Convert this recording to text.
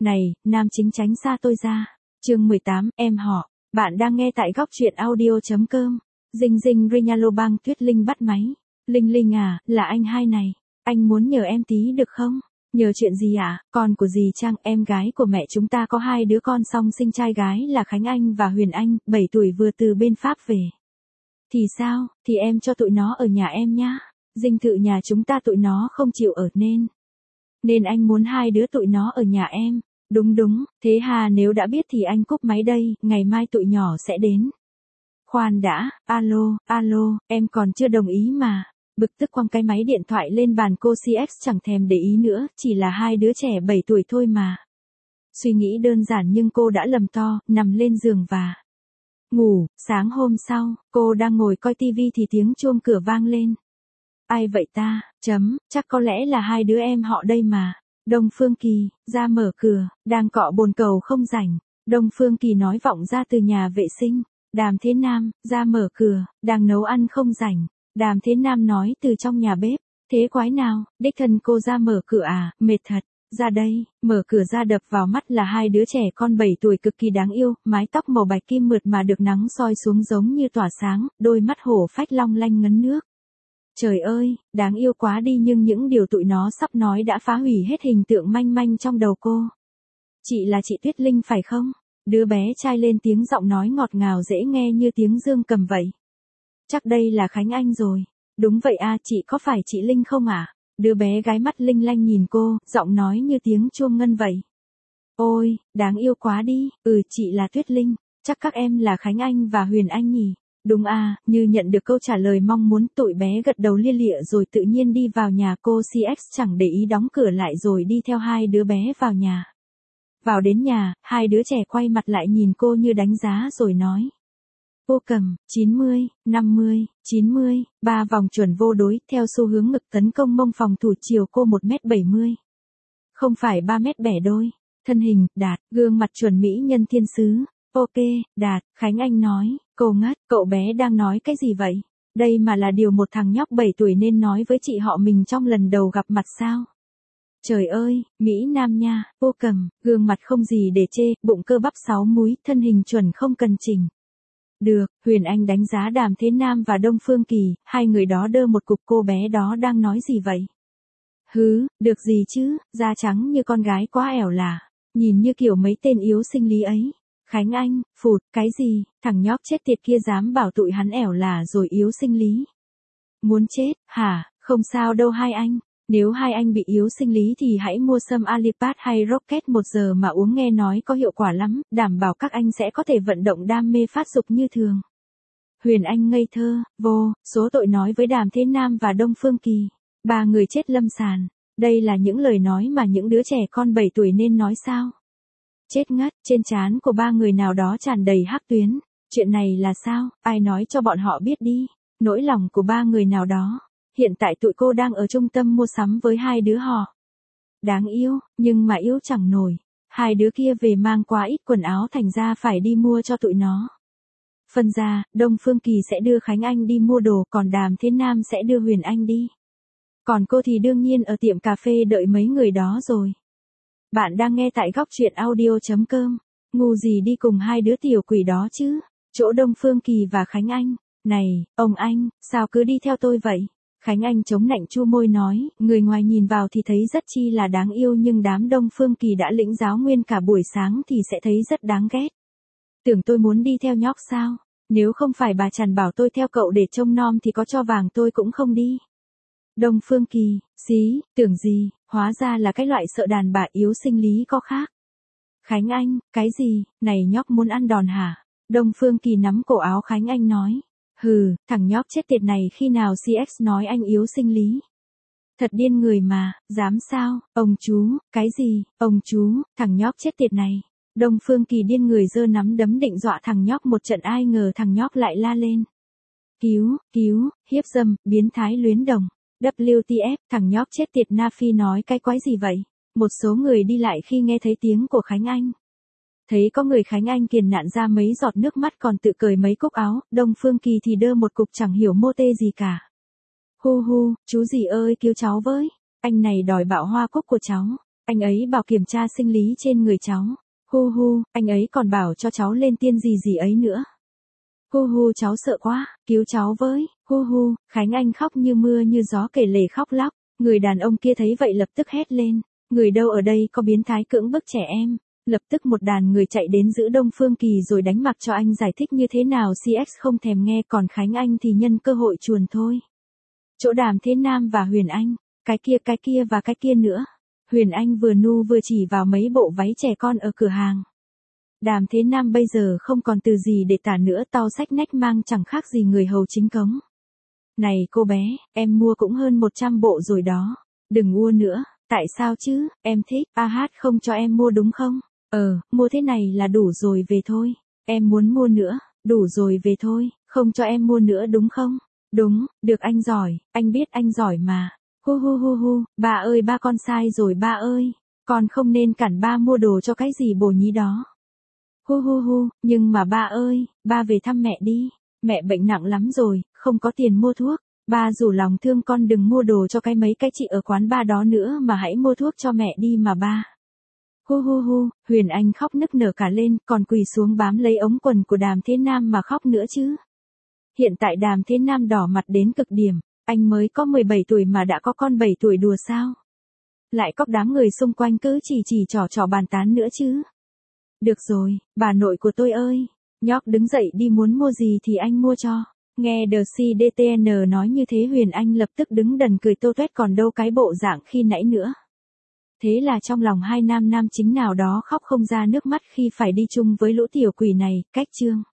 Này, nam chính tránh xa tôi ra. Chương 18, em họ. Bạn đang nghe tại góc truyện audio.com. Dinh Dinh Rinyalobang Tuyết Linh bắt máy. Linh Linh à, là anh hai này. Anh muốn nhờ em tí được không? Nhờ chuyện gì ạ? Con của dì Trang, em gái của mẹ chúng ta có hai đứa con song sinh trai gái là Khánh Anh và Huyền Anh, 7 tuổi vừa từ bên Pháp về. Thì sao, thì em cho tụi nó ở nhà em nhá. Dinh thự nhà chúng ta tụi nó không chịu ở nên anh muốn hai đứa tụi nó ở nhà em. Đúng, thế hà nếu đã biết thì anh cúp máy đây, ngày mai tụi nhỏ sẽ đến. Khoan đã, alo, em còn chưa đồng ý mà. Bực tức quăng cái máy điện thoại lên bàn, cô CX chẳng thèm để ý nữa, chỉ là hai đứa trẻ 7 tuổi thôi mà. Suy nghĩ đơn giản nhưng cô đã lầm to, nằm lên giường và ngủ. Sáng hôm sau, cô đang ngồi coi tivi thì tiếng chuông cửa vang lên. Ai vậy ta, chắc có lẽ là hai đứa em họ đây mà. Đông Phương Kỳ, ra mở cửa, đang cọ bồn cầu không rảnh. Đông Phương Kỳ nói vọng ra từ nhà vệ sinh. Đàm Thế Nam, ra mở cửa, đang nấu ăn không rảnh. Đàm Thế Nam nói từ trong nhà bếp. Thế quái nào, đích thân cô ra mở cửa à, mệt thật. Ra đây, mở cửa ra đập vào mắt là hai đứa trẻ con 7 tuổi cực kỳ đáng yêu, mái tóc màu bạch kim mượt mà được nắng soi xuống giống như tỏa sáng, đôi mắt hổ phách long lanh ngấn nước. Trời ơi, đáng yêu quá đi, nhưng những điều tụi nó sắp nói đã phá hủy hết hình tượng manh manh trong đầu cô. Chị là chị Tuyết Linh phải không? Đứa bé trai lên tiếng, giọng nói ngọt ngào dễ nghe như tiếng dương cầm vậy. Chắc đây là Khánh Anh rồi. Đúng vậy à, chị có phải chị Linh không à? Đứa bé gái mắt linh lanh nhìn cô, giọng nói như tiếng chuông ngân vậy. Ôi, đáng yêu quá đi, chị là Tuyết Linh, chắc các em là Khánh Anh và Huyền Anh nhỉ? Đúng à, như nhận được câu trả lời mong muốn, tụi bé gật đầu lia lịa rồi tự nhiên đi vào nhà. Cô CX chẳng để ý đóng cửa lại rồi đi theo hai đứa bé vào nhà. Vào đến nhà, hai đứa trẻ quay mặt lại nhìn cô như đánh giá rồi nói. Vô cầm, 90, 50, 90, 3 vòng chuẩn vô đối, theo xu hướng ngực tấn công mông phòng thủ, chiều cô 1m70. Không phải 3m bẻ đôi. Thân hình, đạt, gương mặt chuẩn mỹ nhân thiên sứ. Ok, đạt, Khánh Anh nói. Cô ngất, cậu bé đang nói cái gì vậy? Đây mà là điều một thằng nhóc 7 tuổi nên nói với chị họ mình trong lần đầu gặp mặt sao? Trời ơi, Mỹ Nam nha, vô cầm, gương mặt không gì để chê, bụng cơ bắp 6 múi, thân hình chuẩn không cần chỉnh. Được, Huyền Anh đánh giá Đàm Thế Nam và Đông Phương Kỳ, hai người đó đơ một cục. Cô bé đó đang nói gì vậy? Được gì chứ, da trắng như con gái quá ẻo lả, nhìn như kiểu mấy tên yếu sinh lý ấy. Khánh Anh, phụt, cái gì, thằng nhóc chết tiệt kia dám bảo tụi hắn ẻo lả rồi yếu sinh lý. Muốn chết, hả, không sao đâu hai anh, nếu hai anh bị yếu sinh lý thì hãy mua sâm Alipat hay Rocket 1 giờ mà uống, nghe nói có hiệu quả lắm, đảm bảo các anh sẽ có thể vận động đam mê phát dục như thường. Huyền Anh ngây thơ, vô số tội nói với Đàm Thế Nam và Đông Phương Kỳ. Ba người chết lâm sàn, đây là những lời nói mà những đứa trẻ con 7 tuổi nên nói sao? Chết ngất, trên trán của ba người nào đó tràn đầy hắc tuyến. Chuyện này là sao, ai nói cho bọn họ biết đi. Nỗi lòng của ba người nào đó. Hiện tại tụi cô đang ở trung tâm mua sắm với hai đứa họ. Đáng yêu, nhưng mà yêu chẳng nổi. Hai đứa kia về mang quá ít quần áo thành ra phải đi mua cho tụi nó. Phần ra, Đông Phương Kỳ sẽ đưa Khánh Anh đi mua đồ, còn Đàm Thế Nam sẽ đưa Huyền Anh đi. Còn cô thì đương nhiên ở tiệm cà phê đợi mấy người đó rồi. Bạn đang nghe tại góc truyện audio.com. Ngu gì đi cùng hai đứa tiểu quỷ đó chứ? Chỗ Đông Phương Kỳ và Khánh Anh. Này, ông anh, sao cứ đi theo tôi vậy? Khánh Anh chống nạnh chu môi nói, người ngoài nhìn vào thì thấy rất chi là đáng yêu, nhưng đám Đông Phương Kỳ đã lĩnh giáo nguyên cả buổi sáng thì sẽ thấy rất đáng ghét. Tưởng tôi muốn đi theo nhóc sao? Nếu không phải bà Trần bảo tôi theo cậu để trông nom thì có cho vàng tôi cũng không đi. Đông Phương Kỳ, tưởng gì, hóa ra là cái loại sợ đàn bà yếu sinh lý có khác. Khánh Anh, cái gì, này nhóc muốn ăn đòn hả? Đông Phương Kỳ nắm cổ áo Khánh Anh nói. Thằng nhóc chết tiệt này khi nào CX nói anh yếu sinh lý? Thật điên người mà, dám sao, ông chú, cái gì, ông chú, thằng nhóc chết tiệt này. Đông Phương Kỳ điên người giơ nắm đấm định dọa thằng nhóc một trận, ai ngờ thằng nhóc lại la lên. Cứu, hiếp dâm, biến thái luyến đồng. WTF, thằng nhóc chết tiệt Nafi nói cái quái gì vậy? Một số người đi lại khi nghe thấy tiếng của Khánh Anh. Thấy có người Khánh Anh kiềm nạn ra mấy giọt nước mắt còn tự cởi mấy cúc áo, Đông Phương Kỳ thì đơ một cục chẳng hiểu mô tê gì cả. Chú gì ơi cứu cháu với, anh này đòi bạo hoa cúc của cháu. Anh ấy bảo kiểm tra sinh lý trên người cháu. Hu hu, anh ấy còn bảo cho cháu lên tiên gì gì ấy nữa. Hu hu cháu sợ quá, cứu cháu với, hu hu, Khánh Anh khóc như mưa như gió kể lể khóc lóc, người đàn ông kia thấy vậy lập tức hét lên, người đâu ở đây có biến thái cưỡng bức trẻ em, lập tức một đàn người chạy đến giữ Đông Phương Kỳ rồi đánh mặc cho anh giải thích như thế nào CX không thèm nghe còn Khánh Anh thì nhân cơ hội chuồn thôi. Chỗ Đàm Thế Nam và Huyền Anh, cái kia và cái kia nữa. Huyền Anh vừa nu vừa chỉ vào mấy bộ váy trẻ con ở cửa hàng. Đàm Thế Nam bây giờ không còn từ gì để tả nữa tao xách nách mang chẳng khác gì người hầu chính cống. Này cô bé, em mua cũng hơn 100 bộ rồi đó. Đừng mua nữa, tại sao chứ, em thích, hát không cho em mua đúng không? Mua thế này là đủ rồi về thôi. Em muốn mua nữa, đủ rồi về thôi, không cho em mua nữa đúng không? Đúng, được anh giỏi, anh biết anh giỏi mà. Hu hu hu hu, ba ơi ba con sai rồi ba ơi. Con không nên cản ba mua đồ cho cái gì bồ nhí đó. Hu hu hu, nhưng mà ba ơi, ba về thăm mẹ đi. Mẹ bệnh nặng lắm rồi, không có tiền mua thuốc. Ba rủ lòng thương con đừng mua đồ cho cái mấy cái chị ở quán ba đó nữa mà hãy mua thuốc cho mẹ đi mà ba. Hu hu hu, Huyền Anh khóc nức nở cả lên, còn quỳ xuống bám lấy ống quần của Đàm Thế Nam mà khóc nữa chứ. Hiện tại Đàm Thế Nam đỏ mặt đến cực điểm, anh mới có 17 tuổi mà đã có con 7 tuổi đùa sao? Lại có đám người xung quanh cứ chỉ trò bàn tán nữa chứ. Được rồi, bà nội của tôi ơi, nhóc đứng dậy đi muốn mua gì thì anh mua cho. Nghe DCDTN nói như thế Huyền Anh lập tức đứng đần cười tô toét còn đâu cái bộ dạng khi nãy nữa. Thế là trong lòng hai nam chính nào đó khóc không ra nước mắt khi phải đi chung với lũ tiểu quỷ này, cách chương.